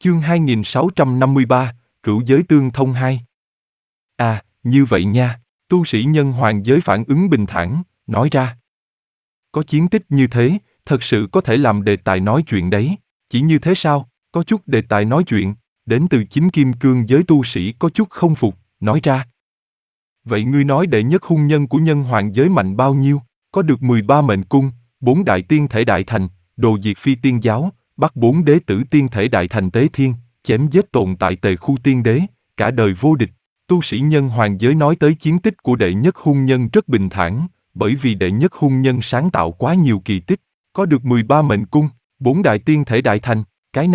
Chương 2653, Cửu giới tương thông 2. À, như vậy nha, tu sĩ nhân hoàng giới phản ứng bình thản, nói ra. Có chiến tích như thế, thật sự có thể làm đề tài nói chuyện đấy. Chỉ như thế sao, có chút đề tài nói chuyện, đến từ chính kim cương giới tu sĩ có chút không phục, nói ra. Vậy ngươi nói đệ nhất hung nhân của nhân hoàng giới mạnh bao nhiêu, có được 13 mệnh cung, 4 đại tiên thể đại thành, đồ diệt phi tiên giáo, bắt 4 đế tử tiên thể đại thành tế thiên, chém giết tồn tại tề khu tiên đế, cả đời vô địch. Tu sĩ nhân hoàng giới nói tới chiến tích của đệ nhất hung nhân rất bình thản, bởi vì đệ nhất hung nhân sáng tạo quá nhiều kỳ tích, có được 13 mệnh cung, 4 đại tiên thể đại thành,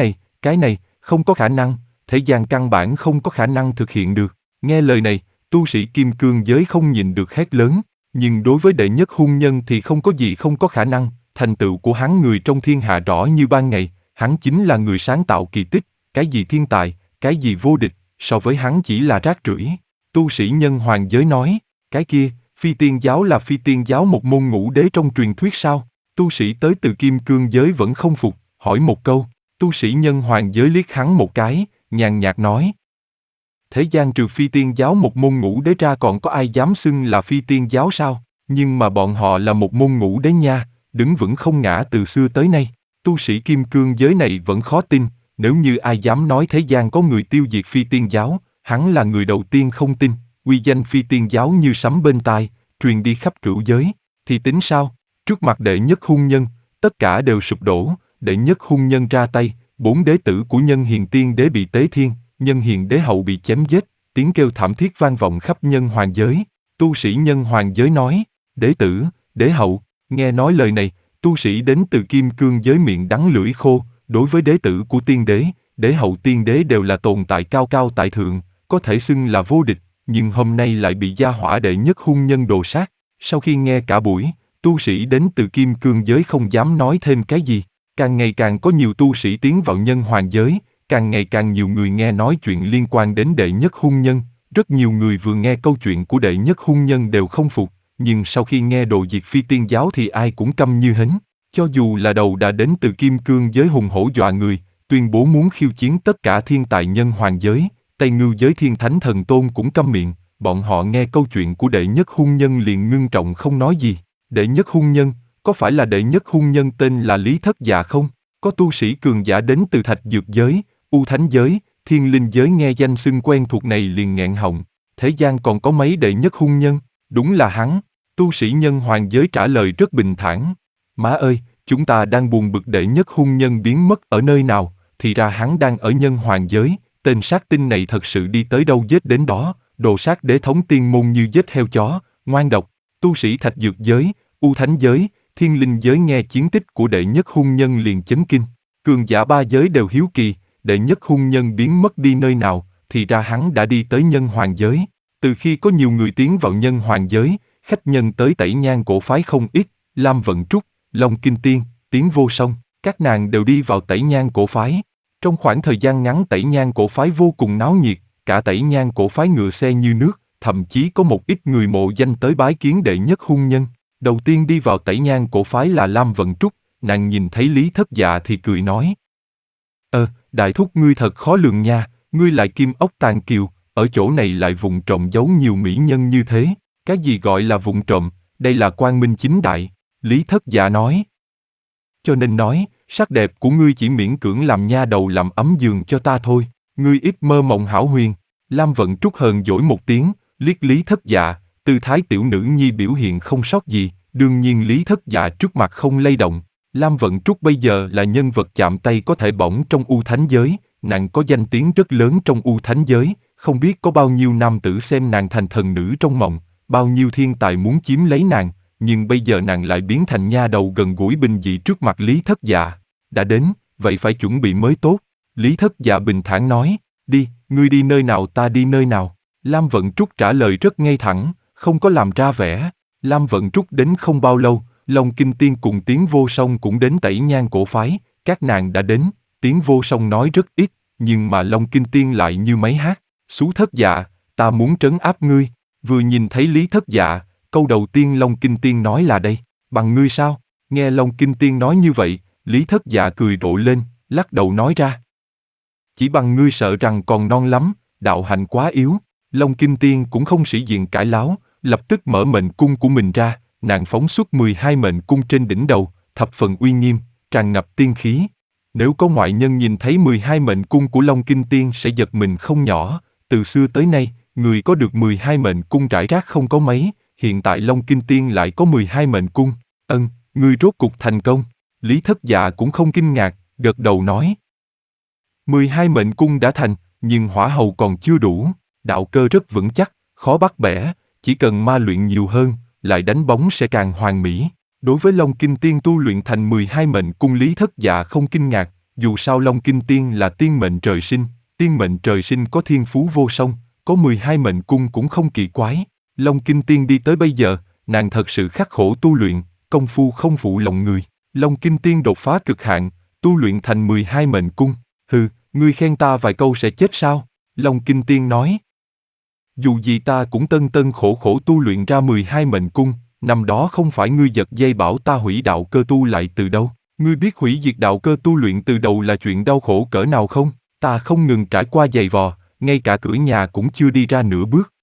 cái này, không có khả năng, thế gian căn bản không có khả năng thực hiện được. Nghe lời này, tu sĩ kim cương giới không nhìn được hét lớn, nhưng đối với đệ nhất hung nhân thì không có gì không có khả năng, thành tựu của hắn người trong thiên hạ rõ như ban ngày, hắn chính là người sáng tạo kỳ tích, cái gì thiên tài, cái gì vô địch, so với hắn chỉ là rác rưởi. Tu sĩ nhân hoàng giới nói, cái kia, phi tiên giáo là phi tiên giáo một môn ngũ đế trong truyền thuyết sao? Tu sĩ tới từ kim cương giới vẫn không phục, hỏi một câu, tu sĩ nhân hoàng giới liếc hắn một cái, nhàn nhạt nói. Thế gian trừ phi tiên giáo một môn ngũ đế ra còn có ai dám xưng là phi tiên giáo sao? Nhưng mà bọn họ là một môn ngũ đế nha, đứng vững không ngã từ xưa tới nay. Tu sĩ kim cương giới này vẫn khó tin, nếu như ai dám nói thế gian có người tiêu diệt phi tiên giáo, hắn là người đầu tiên không tin. Uy danh phi tiên giáo như sấm bên tai, truyền đi khắp cửu giới, thì tính sao? Trước mặt đệ nhất hung nhân, tất cả đều sụp đổ, đệ nhất hung nhân ra tay, 4 đế tử của nhân hiền tiên đế bị tế thiên, nhân hiền đế hậu bị chém giết, tiếng kêu thảm thiết vang vọng khắp nhân hoàng giới. Tu sĩ nhân hoàng giới nói, đế tử, đế hậu, nghe nói lời này, tu sĩ đến từ kim cương giới miệng đắng lưỡi khô, đối với đế tử của tiên đế, đế hậu tiên đế đều là tồn tại cao cao tại thượng, có thể xưng là vô địch, nhưng hôm nay lại bị gia hỏa đệ nhất hung nhân đồ sát. Sau khi nghe cả buổi, tu sĩ đến từ kim cương giới không dám nói thêm cái gì. Càng ngày càng có nhiều tu sĩ tiến vào nhân hoàng giới, càng ngày càng nhiều người nghe nói chuyện liên quan đến đệ nhất hung nhân. Rất nhiều người vừa nghe câu chuyện của đệ nhất hung nhân đều không phục, nhưng sau khi nghe đồ diệt phi tiên giáo thì ai cũng câm như hến. Cho dù là đầu đã đến từ kim cương giới hùng hổ dọa người, tuyên bố muốn khiêu chiến tất cả thiên tài nhân hoàng giới, Tây Ngưu giới thiên thánh thần tôn cũng câm miệng, bọn họ nghe câu chuyện của đệ nhất hung nhân liền ngưng trọng không nói gì. Đệ nhất hung nhân, có phải là đệ nhất hung nhân tên là Lý Thất Dạ không? Có tu sĩ cường giả đến từ thạch dược giới, U Thánh giới, Thiên Linh giới nghe danh xưng quen thuộc này liền nghẹn họng. Thế gian còn có mấy đệ nhất hung nhân? Đúng là hắn. Tu sĩ nhân hoàng giới trả lời rất bình thản. Má ơi, chúng ta đang buồn bực đệ nhất hung nhân biến mất ở nơi nào, thì ra hắn đang ở nhân hoàng giới. Tên sát tinh này thật sự đi tới đâu giết đến đó, đồ sát đế thống tiên môn như giết heo chó, ngoan độc. Tu sĩ thạch dược giới, U Thánh giới, Thiên Linh giới nghe chiến tích của đệ nhất hung nhân liền chấn kinh. Cường giả ba giới đều hiếu kỳ, đệ nhất hung nhân biến mất đi nơi nào, thì ra hắn đã đi tới nhân hoàng giới. Từ khi có nhiều người tiến vào nhân hoàng giới, khách nhân tới Tẩy Nhang cổ phái không ít, Lam Vận Trúc, Long Kinh Tiên, Tiến Vô Song, các nàng đều đi vào Tẩy Nhang cổ phái. Trong khoảng thời gian ngắn Tẩy Nhang cổ phái vô cùng náo nhiệt, cả Tẩy Nhang cổ phái ngựa xe như nước, thậm chí có một ít người mộ danh tới bái kiến đệ nhất hung nhân. Đầu tiên đi vào Tẩy Nhang cổ phái là Lam Vận Trúc, nàng nhìn thấy Lý Thất Dạ thì cười nói. Đại thúc ngươi thật khó lường nha, ngươi lại kim ốc tàn kiều, ở chỗ này lại vụng trộm giấu nhiều mỹ nhân như thế. Cái gì gọi là vụng trộm, đây là quang minh chính đại, Lý Thất Dạ nói. Cho nên nói, sắc đẹp của ngươi chỉ miễn cưỡng làm nha đầu làm ấm giường cho ta thôi, ngươi ít mơ mộng hão huyền. Lam Vận Trúc hờn dỗi một tiếng, liếc Lý Thất Dạ, tư thái tiểu nữ nhi biểu hiện không sót gì, đương nhiên Lý Thất Dạ trước mặt không lay động. Lam Vận Trúc bây giờ là nhân vật chạm tay có thể bỏng trong U Thánh giới, nàng có danh tiếng rất lớn trong U Thánh giới, không biết có bao nhiêu nam tử xem nàng thành thần nữ trong mộng, bao nhiêu thiên tài muốn chiếm lấy nàng, nhưng bây giờ nàng lại biến thành nha đầu gần gũi bình dị trước mặt Lý Thất Dạ. Đã đến, vậy phải chuẩn bị mới tốt. Lý Thất Dạ bình thản nói, đi, ngươi đi nơi nào ta đi nơi nào. Lam Vận Trúc trả lời rất ngay thẳng, không có làm ra vẻ. Lam Vận Trúc đến không bao lâu, Long Kinh Tiên cùng Tiến Vô Song cũng đến Tẩy Nhang cổ phái, các nàng đã đến, Tiến Vô Song nói rất ít, nhưng mà Long Kinh Tiên lại như máy hát, Xú Thất Dạ, ta muốn trấn áp ngươi. Vừa nhìn thấy Lý Thất Dạ, câu đầu tiên Long Kinh Tiên nói là đây, bằng ngươi sao? Nghe Long Kinh Tiên nói như vậy, Lý Thất Dạ cười rộ lên, lắc đầu nói ra. chỉ bằng ngươi sợ rằng còn non lắm, đạo hạnh quá yếu. Long Kinh Tiên cũng không sĩ diện cãi láo, lập tức mở mệnh cung của mình ra, nàng phóng xuất 12 mệnh cung trên đỉnh đầu, thập phần uy nghiêm, tràn ngập tiên khí. Nếu có ngoại nhân nhìn thấy 12 mệnh cung của Long Kinh Tiên sẽ giật mình không nhỏ, từ xưa tới nay, người có được 12 mệnh cung rải rác không có mấy, hiện tại Long Kinh Tiên lại có 12 mệnh cung. Ngươi rốt cục thành công. Lý Thất Dạ cũng không kinh ngạc, gật đầu nói. 12 mệnh cung đã thành, nhưng hỏa hầu còn chưa đủ, đạo cơ rất vững chắc, khó bắt bẻ, chỉ cần ma luyện nhiều hơn, lại đánh bóng sẽ càng hoàn mỹ. Đối với Long Kinh Tiên tu luyện thành 12 mệnh cung Lý Thất Dạ không kinh ngạc, dù sao Long Kinh Tiên là tiên mệnh trời sinh, tiên mệnh trời sinh có thiên phú vô song, có 12 mệnh cung cũng không kỳ quái. Long Kinh Tiên đi tới bây giờ, nàng thật sự khắc khổ tu luyện, công phu không phụ lòng người. Long Kinh Tiên đột phá cực hạn, tu luyện thành 12 mệnh cung. Hừ, ngươi khen ta vài câu sẽ chết sao? Long Kinh Tiên nói. Dù gì ta cũng tân tân khổ khổ tu luyện ra 12 mệnh cung, năm đó không phải ngươi giật dây bảo ta hủy đạo cơ tu lại từ đâu. Ngươi biết hủy diệt đạo cơ tu luyện từ đầu là chuyện đau khổ cỡ nào không? Ta không ngừng trải qua giày vò, ngay cả cửa nhà cũng chưa đi ra nửa bước,